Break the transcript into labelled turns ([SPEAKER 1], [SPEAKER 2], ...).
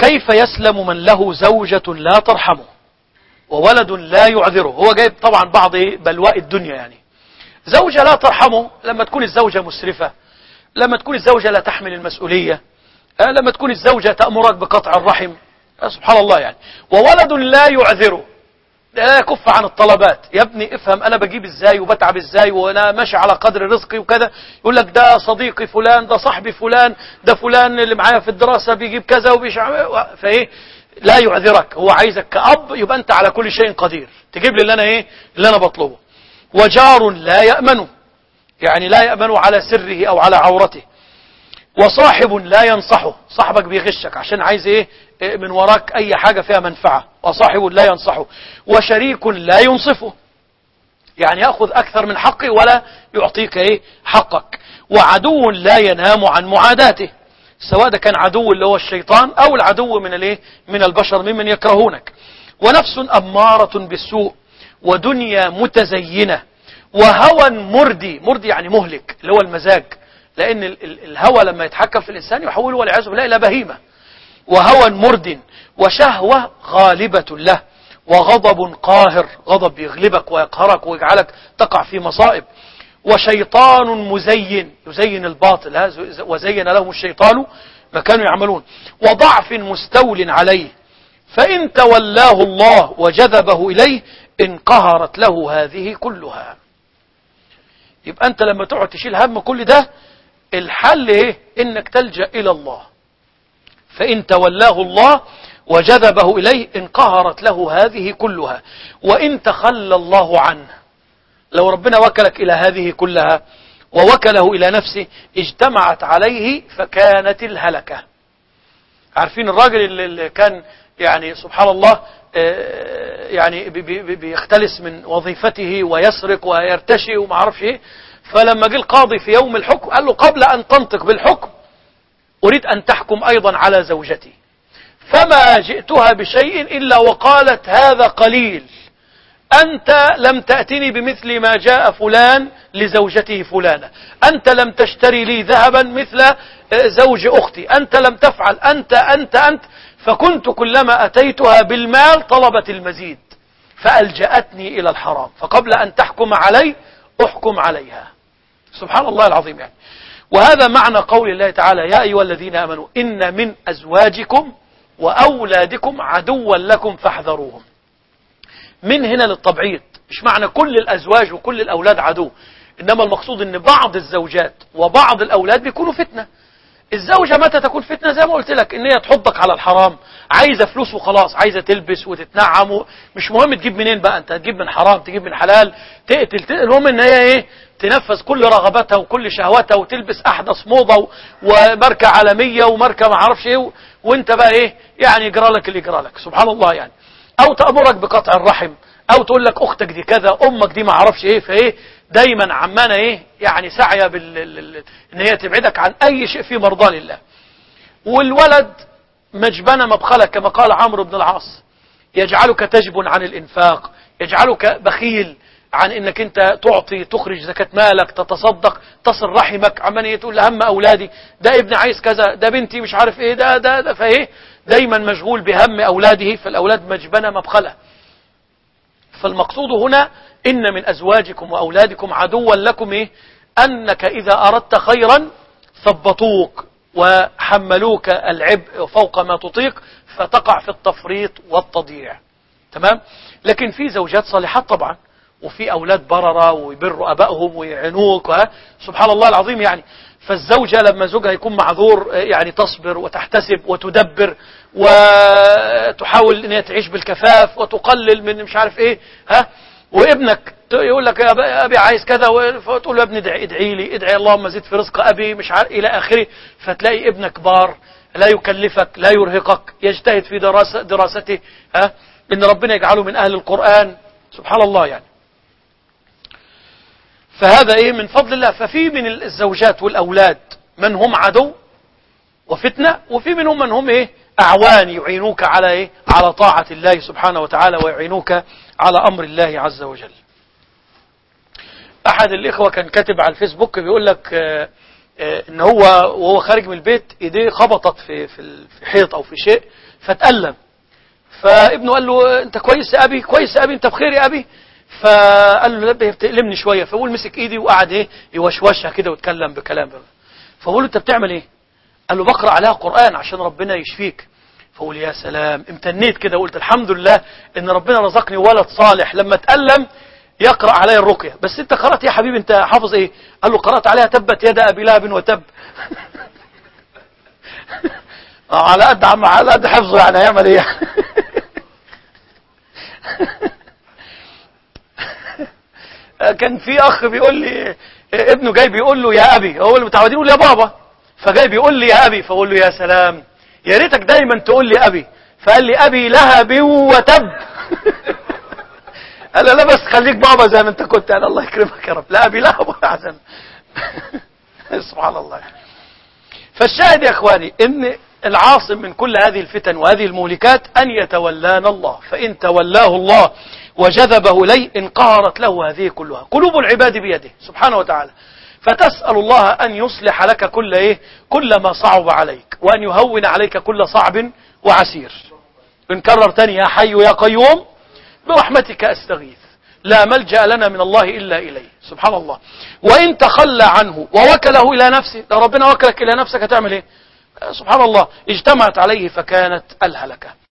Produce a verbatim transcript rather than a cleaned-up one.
[SPEAKER 1] كيف يسلم من له زوجة لا ترحمه وولد لا يعذره. هو جايب طبعا بعض بلواء الدنيا، يعني زوجة لا ترحمه لما تكون الزوجة مسرفة، لما تكون الزوجة لا تحمل المسؤولية، لما تكون الزوجة تأمرك بقطع الرحم، سبحان الله يعني. وولد لا يعذره، لا يكف عن الطلبات. يا ابني افهم انا بجيب ازاي وبتعب ازاي وانا ماشي على قدر رزقي وكذا. يقول لك ده صديقي فلان، ده صاحبي فلان، ده فلان اللي معايا في الدراسة بيجيب كذا وبيش، فايه لا يعذرك. هو عايزك كأب يبقى انت على كل شيء قدير، تجيب لي اللي انا ايه اللي انا بطلبه. وجار لا يأمنه، يعني لا يأمنه على سره او على عورته. وصاحب لا ينصحه، صاحبك بيغشك عشان عايز ايه من وراك اي حاجة فيها منفعة. وصاحب لا ينصحه. وشريك لا ينصفه، يعني يأخذ اكثر من حقه ولا يعطيك ايه حقك. وعدو لا ينام عن معاداته، سواء ده كان عدو اللي هو الشيطان او العدو من الايه من البشر ممن يكرهونك. ونفس امارة بالسوء. ودنيا متزينة. وهوى مردي، مردي يعني مهلك اللي هو المزاج، لان الهوى لما يتحكم في الانسان يحوله والعياذ بالله الى بهيمة. وهوى مرد. وشهوة غالبة له. وغضب قاهر، غضب بيغلبك ويقهرك ويجعلك تقع في مصائب. وشيطان مزين، يزين الباطل، وزين لهم الشيطان ما كانوا يعملون. وضعف مستول عليه، فإن تولاه الله وجذبه إليه انقهرت له هذه كلها. يبقى أنت لما تقعد تشيل هم كل ده، الحل إيه؟ إنك تلجأ إلى الله. فإن تولاه الله وجذبه إليه انقهرت له هذه كلها. وإن تخلى الله عنه، لو ربنا وكلك إلى هذه كلها ووكله إلى نفسه اجتمعت عليه فكانت الهلكة. عارفين الراجل اللي كان يعني سبحان الله يعني بيختلس من وظيفته ويسرق ويرتشي وما عرفش ايه، فلما جه القاضي في يوم الحكم قال له قبل أن تنطق بالحكم أريد أن تحكم أيضا على زوجتي، فما جئتها بشيء إلا وقالت هذا قليل، أنت لم تأتني بمثل ما جاء فلان لزوجته فلانة، أنت لم تشتري لي ذهبا مثل زوج أختي، أنت لم تفعل، أنت أنت أنت فكنت كلما أتيتها بالمال طلبت المزيد فألجأتني إلى الحرام، فقبل أن تحكم علي أحكم عليها. سبحان الله العظيم يعني. وهذا معنى قول الله تعالى يا أيها الذين آمنوا إن من أزواجكم وأولادكم عدوا لكم فاحذروهم. من هنا للتبعيض، مش معنى كل الأزواج وكل الأولاد عدو، إنما المقصود أن بعض الزوجات وبعض الأولاد بيكونوا فتنة. الزوجة متى تكون فتنة؟ زي ما قلت لك إن هي تحضك على الحرام، عايزة فلوس وخلاص، عايزة تلبس وتتنعم، مش مهم تجيب منين بقى، أنت تجيب من حرام تجيب من حلال تقتل, تقتل. المهم إن هي إيه تنفذ كل رغباتها وكل شهواتها وتلبس أحدث موضة وماركة عالمية وماركة ما عرفش إيه، وأنت بقى إيه يعني يجرى لك اللي يجرى لك. سبحان الله يعني. أو تأمرك بقطع الرحم، أو تقول لك أختك دي كذا، أمك دي ما عرفش إيه، فإيه دايما عمانة إيه يعني سعية بال... إن هي تبعدك عن أي شيء فيه مرضى لله. والولد مجبنة مبخلة كما قال عمرو بن العاص، يجعلك تجبن عن الإنفاق، يجعلك بخيل عن إنك أنت تعطي تخرج زكاة مالك تتصدق تصل رحمك، عمانية تقول هم أولادي ده ابن عايز كذا، ده بنتي مش عارف إيه، ده ده, ده فإيه دايما مشغول بهم أولاده، فالأولاد مجبنة مبخلة. فالمقصود هنا إن من أزواجكم وأولادكم عدوا لكم إيه؟ أنك إذا أردت خيرا ثبطوك وحملوك العبء فوق ما تطيق فتقع في التفريط والتضييع. تمام؟ لكن في زوجات صالحات طبعا، وفي أولاد بررة ويبروا أبائهم ويعنوك، سبحان الله العظيم يعني. فالزوجة لما زوجها يكون معذور يعني تصبر وتحتسب وتدبر وتحاول ان هي تعيش بالكفاف وتقلل من مش عارف ايه، ها. وابنك يقول لك يا ابي عايز كذا، فتقول له يا ابني ادعي, ادعي لي ادعي اللهم زد في رزق ابي مش عارف الى اخره، فتلاقي ابنك بار لا يكلفك لا يرهقك، يجتهد في دراسة دراسته، ها، ان ربنا يجعله من اهل القرآن. سبحان الله يعني. فهذا ايه من فضل الله. ففي من الزوجات والأولاد من هم عدو وفتنة، وفي منهم من هم ايه أعوان يعينوك على ايه على طاعة الله سبحانه وتعالى ويعينوك على أمر الله عز وجل. أحد الإخوة كان كاتب على الفيسبوك بيقول لك اه اه إن هو وهو خارج من البيت إيديه خبطت في في حيط أو في شيء، فتألم. فابنه قال له انت كويس يا ابي؟ كويس يا ابي، انت بخير يا ابي؟ فقال له لا بتألمني شويه. فبقول مسك ايدي وقعد ايه يوشوشها كده واتكلم بكلام. فبقول له انت بتعمل ايه؟ قال له بقرأ عليها قرآن عشان ربنا يشفيك. فقول يا سلام، امتنيت كده وقلت الحمد لله ان ربنا رزقني ولد صالح لما اتألم يقرأ عليا الرقية. بس انت قرأت يا حبيبي، انت حافظ ايه؟ قال له قرأت عليها تبت يد ابي لهب وتب. على قد عم على قد حفظه يعني، هيعمل ايه؟ كان في اخ بيقول لي ابنه جاي بيقول له يا ابي، هو اللي متعودين يقول يا بابا، فجاي بيقول لي يا ابي، فاقول له يا سلام، يا ريتك دايما تقول لي ابي. فقال لي ابي لهب وتب. قال لا بس خليك بابا زي ما انت كنت. قال الله يكرمك يا رب، لا ابي لهب ولا احزن. سبحان الله. فالشاهد يا اخواني ان العاصم من كل هذه الفتن وهذه المهلكات ان يتولانا الله، فان تولاه الله وجذبه اليه انقهرت له هذه كلها. قلوب العباد بيده سبحانه وتعالى، فتسأل الله أن يصلح لك كل إيه كل ما صعب عليك، وأن يهون عليك كل صعب وعسير. انكرر تاني يا حي يا قيوم برحمتك أستغيث، لا ملجأ لنا من الله إلا إليه. سبحان الله. وإن تخلى عنه ووكله إلى نفسه، لو ربنا وكلك إلى نفسك هتعمل إيه؟ سبحان الله. اجتمعت عليه فكانت الهلكة.